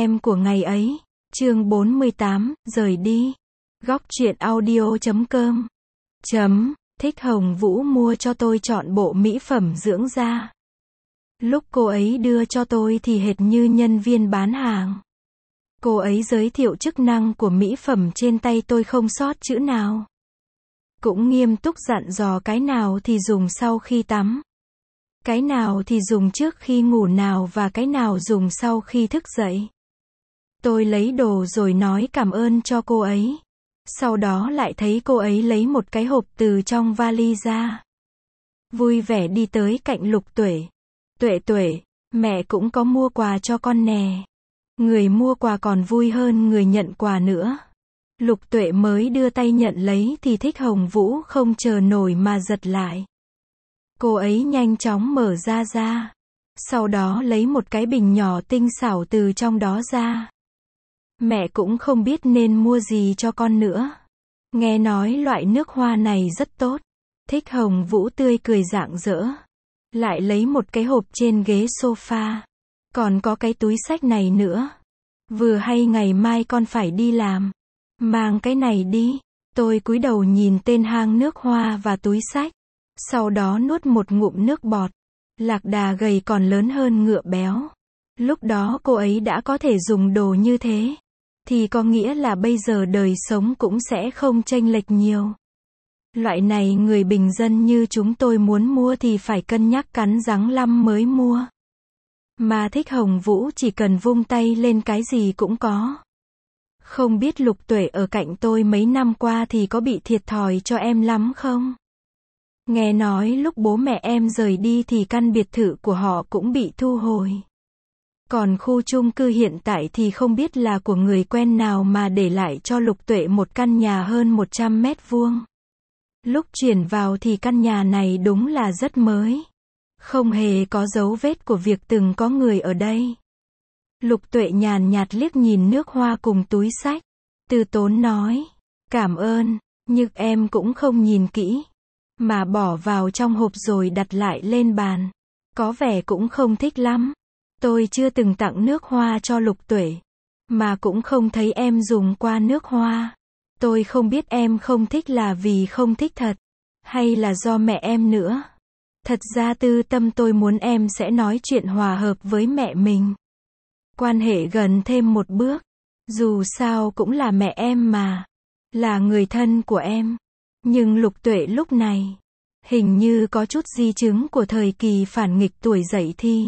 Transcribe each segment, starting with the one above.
em của ngày ấy. Chương 48, rời đi. Góc truyện audio.com. Thích Hồng Vũ mua cho tôi chọn bộ mỹ phẩm dưỡng da. Lúc cô ấy đưa cho tôi thì hệt như nhân viên bán hàng. Cô ấy giới thiệu chức năng của mỹ phẩm trên tay tôi không sót chữ nào. Cũng nghiêm túc dặn dò cái nào thì dùng sau khi tắm, cái nào thì dùng trước khi ngủ nào và cái nào dùng sau khi thức dậy. Tôi lấy đồ rồi nói cảm ơn cho cô ấy. Sau đó lại thấy cô ấy lấy một cái hộp từ trong vali ra. Vui vẻ đi tới cạnh Lục Tuệ. Tuệ, mẹ cũng có mua quà cho con nè. Người mua quà còn vui hơn người nhận quà nữa. Lục Tuệ mới đưa tay nhận lấy thì Thích Hồng Vũ không chờ nổi mà giật lại. Cô ấy nhanh chóng mở ra. Sau đó lấy một cái bình nhỏ tinh xảo từ trong đó ra. Mẹ cũng không biết nên mua gì cho con nữa. Nghe nói loại nước hoa này rất tốt. Thích Hồng Vũ tươi cười rạng rỡ. Lại lấy một cái hộp trên ghế sofa. Còn có cái túi xách này nữa. Vừa hay ngày mai con phải đi làm. Mang cái này đi. Tôi cúi đầu nhìn tên hang nước hoa và túi xách. Sau đó nuốt một ngụm nước bọt. Lạc Đà gầy còn lớn hơn ngựa béo. Lúc đó cô ấy đã có thể dùng đồ như thế. Thì có nghĩa là bây giờ đời sống cũng sẽ không chênh lệch nhiều. Loại này người bình dân như chúng tôi muốn mua thì phải cân nhắc cắn răng lắm mới mua. Mà Thích Hồng Vũ chỉ cần vung tay lên cái gì cũng có. Không biết Lục Tuệ ở cạnh tôi mấy năm qua thì có bị thiệt thòi cho em lắm không? Nghe nói lúc bố mẹ em rời đi thì căn biệt thự của họ cũng bị thu hồi. Còn khu chung cư hiện tại thì không biết là của người quen nào mà để lại cho Lục Tuệ một căn nhà hơn 100 mét vuông. Lúc chuyển vào thì căn nhà này đúng là rất mới. Không hề có dấu vết của việc từng có người ở đây. Lục Tuệ nhàn nhạt liếc nhìn nước hoa cùng túi xách. Từ tốn nói. Cảm ơn, nhưng em cũng không nhìn kỹ. Mà bỏ vào trong hộp rồi đặt lại lên bàn. Có vẻ cũng không thích lắm. Tôi chưa từng tặng nước hoa cho Lục Tuệ. Mà cũng không thấy em dùng qua nước hoa. Tôi không biết em không thích là vì không thích thật. Hay là do mẹ em nữa. Thật ra tư tâm tôi muốn em sẽ nói chuyện hòa hợp với mẹ mình. Quan hệ gần thêm một bước. Dù sao cũng là mẹ em mà. Là người thân của em. Nhưng Lục Tuệ lúc này hình như có chút di chứng của thời kỳ phản nghịch tuổi dậy thì.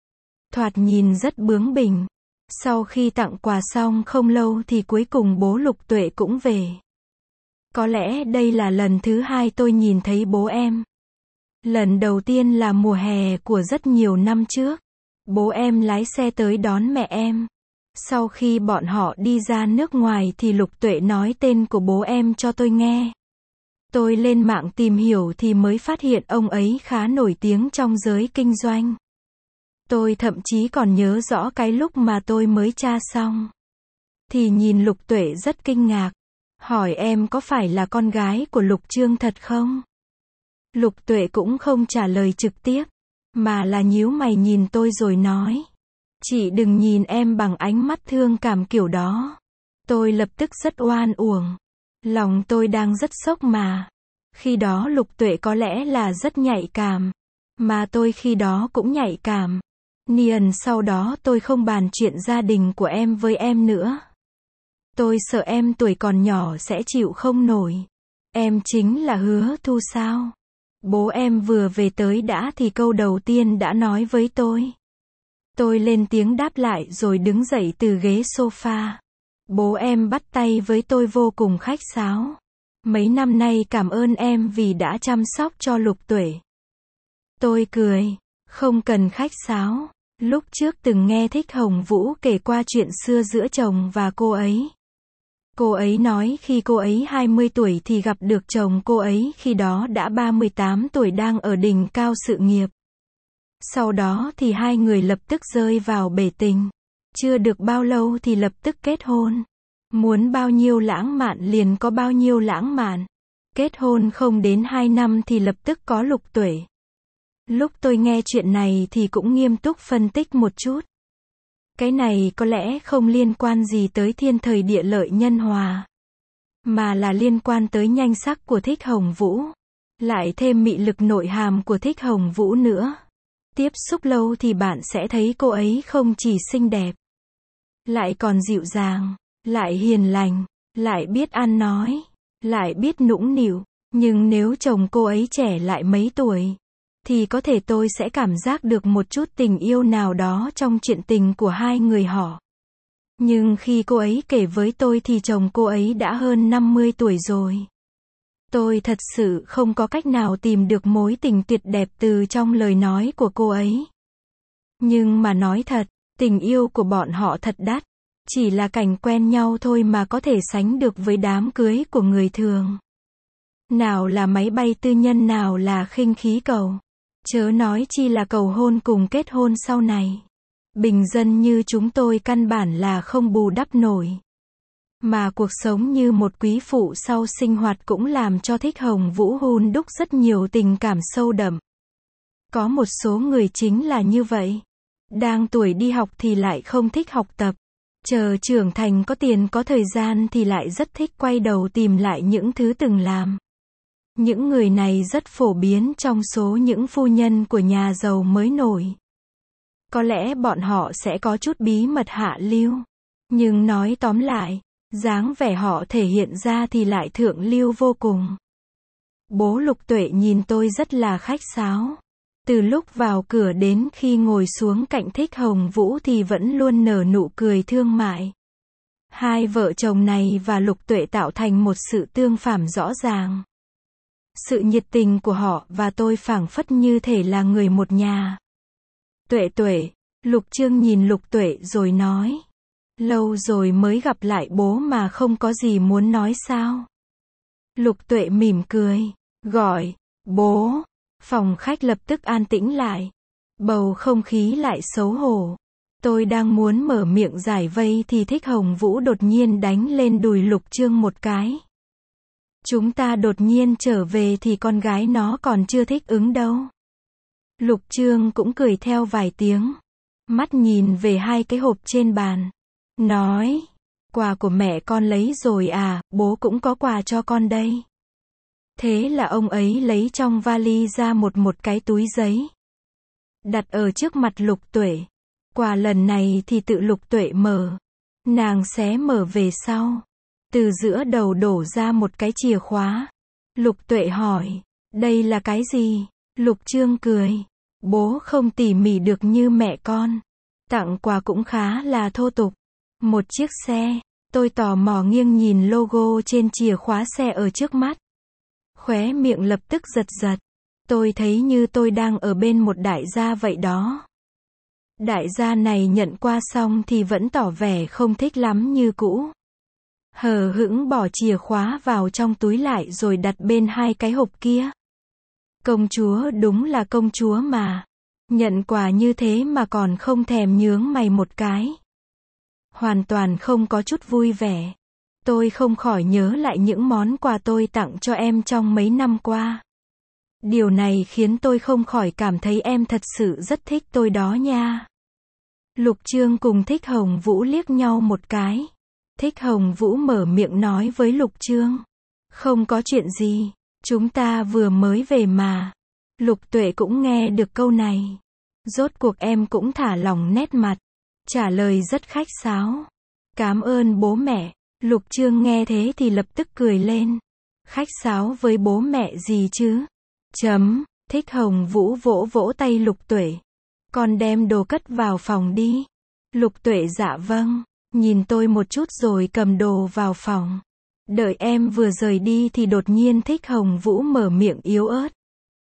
Thoạt nhìn rất bướng bỉnh. Sau khi tặng quà xong không lâu thì cuối cùng bố Lục Tuệ cũng về. Có lẽ đây là lần thứ hai tôi nhìn thấy bố em. Lần đầu tiên là mùa hè của rất nhiều năm trước. Bố em lái xe tới đón mẹ em. Sau khi bọn họ đi ra nước ngoài thì Lục Tuệ nói tên của bố em cho tôi nghe. Tôi lên mạng tìm hiểu thì mới phát hiện ông ấy khá nổi tiếng trong giới kinh doanh. Tôi thậm chí còn nhớ rõ cái lúc mà tôi mới tra xong. Thì nhìn Lục Tuệ rất kinh ngạc. Hỏi em có phải là con gái của Lục Trương thật không? Lục Tuệ cũng không trả lời trực tiếp. Mà là nhíu mày nhìn tôi rồi nói. Chị đừng nhìn em bằng ánh mắt thương cảm kiểu đó. Tôi lập tức rất oan uổng. Lòng tôi đang rất sốc mà. Khi đó Lục Tuệ có lẽ là rất nhạy cảm. Mà tôi khi đó cũng nhạy cảm. Niên sau đó tôi không bàn chuyện gia đình của em với em nữa. Tôi sợ em tuổi còn nhỏ sẽ chịu không nổi. Em chính là Hứa Thu sao? Bố em vừa về tới đã thì câu đầu tiên đã nói với tôi. Tôi lên tiếng đáp lại rồi đứng dậy từ ghế sofa. Bố em bắt tay với tôi vô cùng khách sáo. Mấy năm nay cảm ơn em vì đã chăm sóc cho Lục Tuệ. Tôi cười. Không cần khách sáo. Lúc trước từng nghe Thích Hồng Vũ kể qua chuyện xưa giữa chồng và cô ấy. Cô ấy nói khi cô ấy 20 tuổi thì gặp được chồng cô ấy khi đó đã 38 tuổi đang ở đỉnh cao sự nghiệp. Sau đó thì hai người lập tức rơi vào bể tình. Chưa được bao lâu thì lập tức kết hôn. Muốn bao nhiêu lãng mạn liền có bao nhiêu lãng mạn. Kết hôn không đến 2 năm thì lập tức có Lục Tuệ. Lúc tôi nghe chuyện này thì cũng nghiêm túc phân tích một chút. Cái này có lẽ không liên quan gì tới thiên thời địa lợi nhân hòa, mà là liên quan tới nhan sắc của Thích Hồng Vũ, lại thêm mị lực nội hàm của Thích Hồng Vũ nữa. Tiếp xúc lâu thì bạn sẽ thấy cô ấy không chỉ xinh đẹp, lại còn dịu dàng, lại hiền lành, lại biết ăn nói, lại biết nũng nịu. Nhưng nếu chồng cô ấy trẻ lại mấy tuổi, thì có thể tôi sẽ cảm giác được một chút tình yêu nào đó trong chuyện tình của hai người họ. Nhưng khi cô ấy kể với tôi thì chồng cô ấy đã hơn 50 tuổi rồi. Tôi thật sự không có cách nào tìm được mối tình tuyệt đẹp từ trong lời nói của cô ấy. Nhưng mà nói thật, tình yêu của bọn họ thật đắt. Chỉ là cảnh quen nhau thôi mà có thể sánh được với đám cưới của người thường. Nào là máy bay tư nhân, nào là khinh khí cầu. Chớ nói chi là cầu hôn cùng kết hôn sau này. Bình dân như chúng tôi căn bản là không bù đắp nổi. Mà cuộc sống như một quý phụ sau sinh hoạt cũng làm cho Thích Hồng Vũ hun đúc rất nhiều tình cảm sâu đậm. Có một số người chính là như vậy. Đang tuổi đi học thì lại không thích học tập. Chờ trưởng thành có tiền có thời gian thì lại rất thích quay đầu tìm lại những thứ từng làm. Những người này rất phổ biến trong số những phu nhân của nhà giàu mới nổi. Có lẽ bọn họ sẽ có chút bí mật hạ lưu. Nhưng nói tóm lại, dáng vẻ họ thể hiện ra thì lại thượng lưu vô cùng. Bố Lục Tuệ nhìn tôi rất là khách sáo. Từ lúc vào cửa đến khi ngồi xuống cạnh Thích Hồng Vũ thì vẫn luôn nở nụ cười thương mại. Hai vợ chồng này và Lục Tuệ tạo thành một sự tương phản rõ ràng. Sự nhiệt tình của họ và tôi phảng phất như thể là người một nhà. Tuệ Tuệ, Lục Chương nhìn Lục Tuệ rồi nói. Lâu rồi mới gặp lại bố mà không có gì muốn nói sao? Lục Tuệ mỉm cười, gọi, bố. Phòng khách lập tức an tĩnh lại. Bầu không khí lại xấu hổ. Tôi đang muốn mở miệng giải vây thì Thích Hồng Vũ đột nhiên đánh lên đùi Lục Chương một cái. Chúng ta đột nhiên trở về thì con gái nó còn chưa thích ứng đâu. Lục Chương cũng cười theo vài tiếng. Mắt nhìn về hai cái hộp trên bàn. Nói, quà của mẹ con lấy rồi à, bố cũng có quà cho con đây. Thế là ông ấy lấy trong vali ra một cái túi giấy. Đặt ở trước mặt Lục Tuệ. Quà lần này thì tự Lục Tuệ mở. Nàng xé mở về sau. Từ giữa đầu đổ ra một cái chìa khóa. Lục Tuệ hỏi, đây là cái gì? Lục Chương cười. Bố không tỉ mỉ được như mẹ con. Tặng quà cũng khá là thô tục. Một chiếc xe. Tôi tò mò nghiêng nhìn logo trên chìa khóa xe ở trước mắt. Khóe miệng lập tức giật giật. Tôi thấy như tôi đang ở bên một đại gia vậy đó. Đại gia này nhận qua xong thì vẫn tỏ vẻ không thích lắm như cũ. Hờ hững bỏ chìa khóa vào trong túi lại rồi đặt bên hai cái hộp kia. Công chúa đúng là công chúa mà. Nhận quà như thế mà còn không thèm nhướng mày một cái. Hoàn toàn không có chút vui vẻ. Tôi không khỏi nhớ lại những món quà tôi tặng cho em trong mấy năm qua. Điều này khiến tôi không khỏi cảm thấy em thật sự rất thích tôi đó nha. Lục Chương cùng Thích Hồng Vũ liếc nhau một cái. Thích Hồng Vũ mở miệng nói với Lục Chương. Không có chuyện gì, chúng ta vừa mới về mà. Lục Tuệ cũng nghe được câu này. Rốt cuộc em cũng thả lỏng nét mặt. Trả lời rất khách sáo. Cảm ơn bố mẹ. Lục Chương nghe thế thì lập tức cười lên. Khách sáo với bố mẹ gì chứ? Thích Hồng Vũ vỗ vỗ tay Lục Tuệ. Con đem đồ cất vào phòng đi. Lục Tuệ dạ vâng. Nhìn tôi một chút rồi cầm đồ vào phòng. Đợi em vừa rời đi thì đột nhiên Thích Hồng Vũ mở miệng yếu ớt.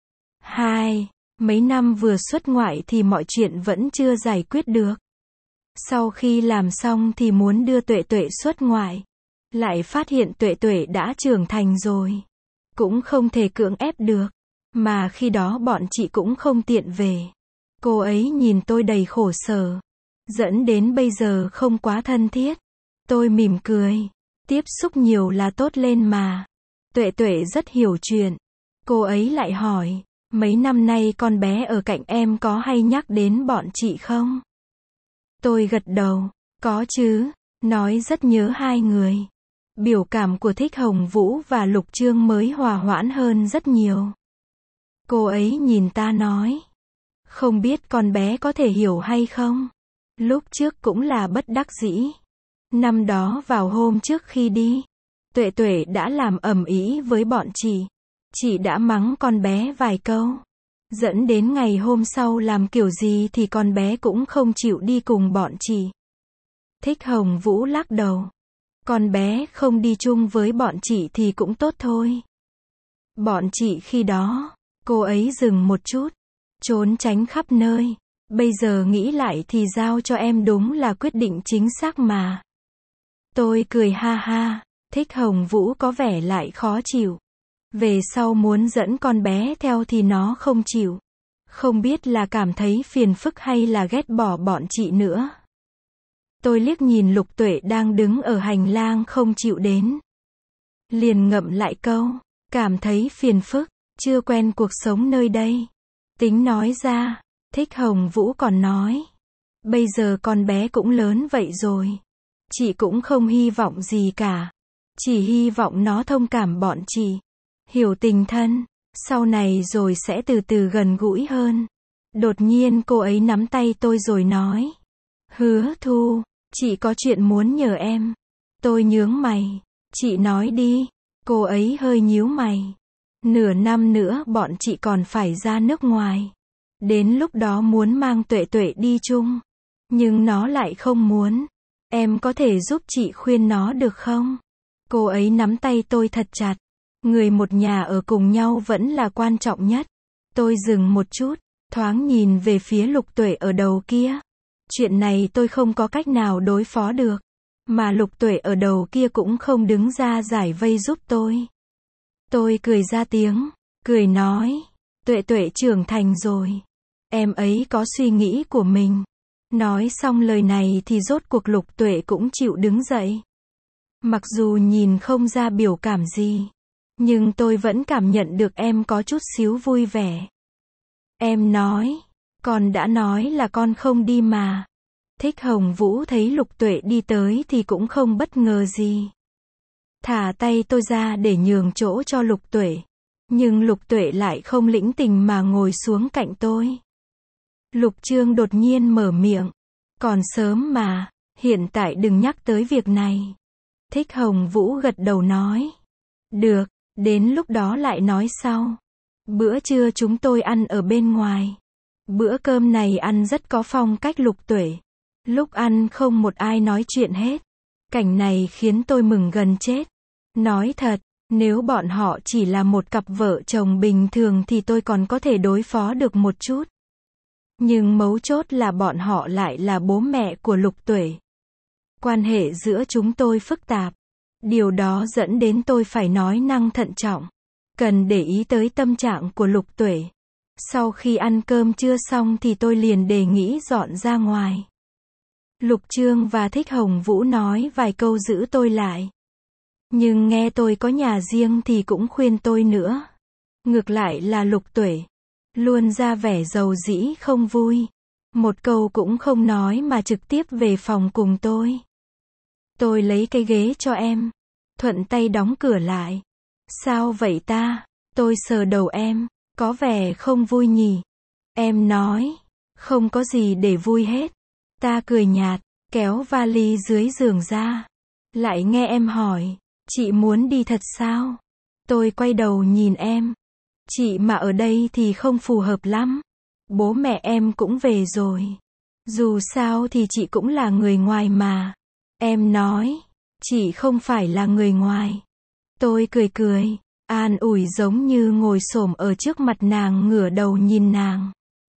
Mấy năm vừa xuất ngoại thì mọi chuyện vẫn chưa giải quyết được. Sau khi làm xong thì muốn đưa Tuệ Tuệ xuất ngoại. Lại phát hiện Tuệ Tuệ đã trưởng thành rồi. Cũng không thể cưỡng ép được. Mà khi đó bọn chị cũng không tiện về. Cô ấy nhìn tôi đầy khổ sở. Dẫn đến bây giờ không quá thân thiết. Tôi mỉm cười. Tiếp xúc nhiều là tốt lên mà. Tuệ Tuệ rất hiểu chuyện. Cô ấy lại hỏi. Mấy năm nay con bé ở cạnh em có hay nhắc đến bọn chị không? Tôi gật đầu. Có chứ. Nói rất nhớ hai người. Biểu cảm của Thích Hồng Vũ và Lục Chương mới hòa hoãn hơn rất nhiều. Cô ấy nhìn ta nói. Không biết con bé có thể hiểu hay không? Lúc trước cũng là bất đắc dĩ. Năm đó vào hôm trước khi đi, Tuệ Tuệ đã làm ầm ĩ với bọn chị. Chị đã mắng con bé vài câu. Dẫn đến ngày hôm sau làm kiểu gì thì con bé cũng không chịu đi cùng bọn chị. Thích Hồng Vũ lắc đầu. Con bé không đi chung với bọn chị thì cũng tốt thôi. Bọn chị khi đó, cô ấy dừng một chút, trốn tránh khắp nơi. Bây giờ nghĩ lại thì giao cho em đúng là quyết định chính xác mà. Tôi cười ha ha. Thích Hồng Vũ có vẻ lại khó chịu. Về sau muốn dẫn con bé theo thì nó không chịu. Không biết là cảm thấy phiền phức hay là ghét bỏ bọn chị nữa. Tôi liếc nhìn Lục Tuệ đang đứng ở hành lang không chịu đến. Liền ngậm lại câu, cảm thấy phiền phức, chưa quen cuộc sống nơi đây. Tính nói ra, Thích Hồng Vũ còn nói. Bây giờ con bé cũng lớn vậy rồi. Chị cũng không hy vọng gì cả. Chỉ hy vọng nó thông cảm bọn chị. Hiểu tình thân. Sau này rồi sẽ từ từ gần gũi hơn. Đột nhiên cô ấy nắm tay tôi rồi nói. Hứa Thu, chị có chuyện muốn nhờ em. Tôi nhướng mày. Chị nói đi. Cô ấy hơi nhíu mày. Nửa năm nữa bọn chị còn phải ra nước ngoài. Đến lúc đó muốn mang Tuệ Tuệ đi chung. Nhưng nó lại không muốn. Em có thể giúp chị khuyên nó được không? Cô ấy nắm tay tôi thật chặt. Người một nhà ở cùng nhau vẫn là quan trọng nhất. Tôi dừng một chút, thoáng nhìn về phía Lục Tuệ ở đầu kia. Chuyện này tôi không có cách nào đối phó được. Mà Lục Tuệ ở đầu kia cũng không đứng ra giải vây giúp tôi. Tôi cười ra tiếng, cười nói. Tuệ Tuệ trưởng thành rồi. Em ấy có suy nghĩ của mình. Nói xong lời này thì rốt cuộc Lục Tuệ cũng chịu đứng dậy. Mặc dù nhìn không ra biểu cảm gì, nhưng tôi vẫn cảm nhận được em có chút xíu vui vẻ. Em nói, con đã nói là con không đi mà. Thích Hồng Vũ thấy Lục Tuệ đi tới thì cũng không bất ngờ gì. Thả tay tôi ra để nhường chỗ cho Lục Tuệ. Nhưng Lục Tuệ lại không lĩnh tình mà ngồi xuống cạnh tôi. Lục Chương đột nhiên mở miệng. Còn sớm mà, hiện tại đừng nhắc tới việc này. Thích Hồng Vũ gật đầu nói. Được, đến lúc đó lại nói sau. Bữa trưa chúng tôi ăn ở bên ngoài. Bữa cơm này ăn rất có phong cách Lục Tuệ. Lúc ăn không một ai nói chuyện hết. Cảnh này khiến tôi mừng gần chết. Nói thật, nếu bọn họ chỉ là một cặp vợ chồng bình thường thì tôi còn có thể đối phó được một chút. Nhưng mấu chốt là bọn họ lại là bố mẹ của Lục Tuệ. Quan hệ giữa chúng tôi phức tạp. Điều đó dẫn đến tôi phải nói năng thận trọng. Cần để ý tới tâm trạng của Lục Tuệ. Sau khi ăn cơm trưa xong thì tôi liền đề nghị dọn ra ngoài. Lục Chương và Thích Hồng Vũ nói vài câu giữ tôi lại. Nhưng nghe tôi có nhà riêng thì cũng khuyên tôi nữa. Ngược lại là Lục Tuệ. Luôn ra vẻ giàu dĩ không vui. Một câu cũng không nói mà trực tiếp về phòng cùng tôi. Tôi lấy cái ghế cho em. Thuận tay đóng cửa lại. Sao vậy ta? Tôi sờ đầu em. Có vẻ không vui nhỉ? Em nói. Không có gì để vui hết. Ta cười nhạt. Kéo vali dưới giường ra. Lại nghe em hỏi. Chị muốn đi thật sao? Tôi quay đầu nhìn em. Chị mà ở đây thì không phù hợp lắm. Bố mẹ em cũng về rồi. Dù sao thì chị cũng là người ngoài mà. Em nói. Chị không phải là người ngoài. Tôi cười cười. An ủi giống như ngồi xổm ở trước mặt nàng ngửa đầu nhìn nàng.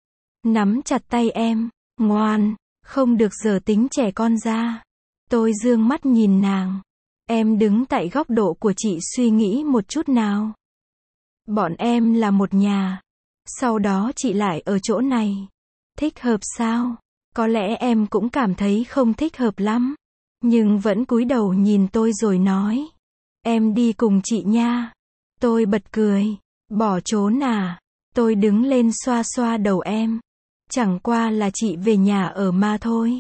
Nắm chặt tay em. Ngoan. Không được giở tính trẻ con ra. Tôi dương mắt nhìn nàng. Em đứng tại góc độ của chị suy nghĩ một chút nào. Bọn em là một nhà. Sau đó chị lại ở chỗ này. Thích hợp sao? Có lẽ em cũng cảm thấy không thích hợp lắm. Nhưng vẫn cúi đầu nhìn tôi rồi nói. Em đi cùng chị nha. Tôi bật cười. Bỏ trốn à? Tôi đứng lên xoa xoa đầu em. Chẳng qua là chị về nhà ở mà thôi.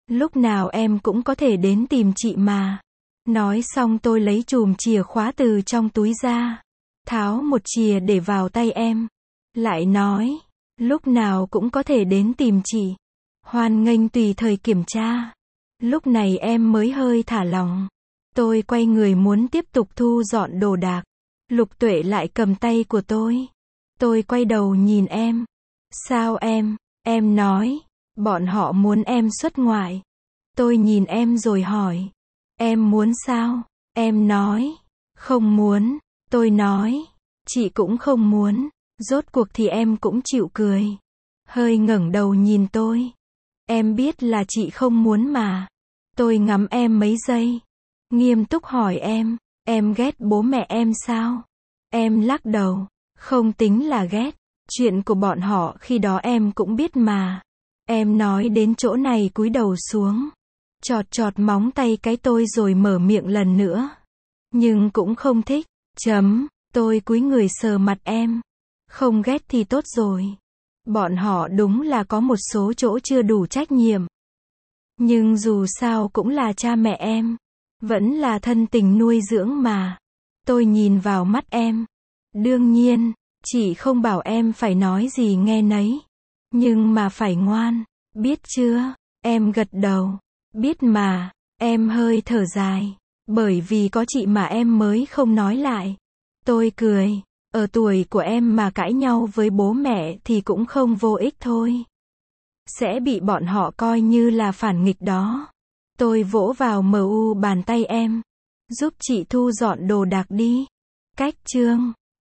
Lúc nào em cũng có thể đến tìm chị mà. Nói xong tôi lấy chùm chìa khóa từ trong túi ra, tháo một chìa để vào tay em. Lại nói, lúc nào cũng có thể đến tìm chị. Hoan nghênh tùy thời kiểm tra. Lúc này em mới hơi thả lỏng. Tôi quay người muốn tiếp tục thu dọn đồ đạc. Lục Tuệ lại cầm tay của tôi. Tôi quay đầu nhìn em. Sao em? Em nói, bọn họ muốn em xuất ngoại. Tôi nhìn em rồi hỏi. Em muốn sao? Em nói, không muốn. Tôi nói, chị cũng không muốn. Rốt cuộc thì em cũng chịu cười. Hơi ngẩng đầu nhìn tôi. Em biết là chị không muốn mà. Tôi ngắm em mấy giây. Nghiêm túc hỏi em ghét bố mẹ em sao? Em lắc đầu. Không tính là ghét. Chuyện của bọn họ khi đó em cũng biết mà. Em nói đến chỗ này cúi đầu xuống. Chọt chọt móng tay cái tôi rồi mở miệng lần nữa. Nhưng cũng không thích. Tôi cúi người sờ mặt em. Không ghét thì tốt rồi. Bọn họ đúng là có một số chỗ chưa đủ trách nhiệm. Nhưng dù sao cũng là cha mẹ em. Vẫn là thân tình nuôi dưỡng mà. Tôi nhìn vào mắt em. Đương nhiên, chị không bảo em phải nói gì nghe nấy. Nhưng mà phải ngoan. Biết chưa? Em gật đầu. Biết mà. Em hơi thở dài. Bởi vì có chị mà em mới không nói lại. Tôi cười. Ở tuổi của em mà cãi nhau với bố mẹ thì cũng không vô ích thôi. Sẽ bị bọn họ coi như là phản nghịch đó. Tôi vỗ vào bàn tay em. Giúp chị thu dọn đồ đạc đi. Cách chương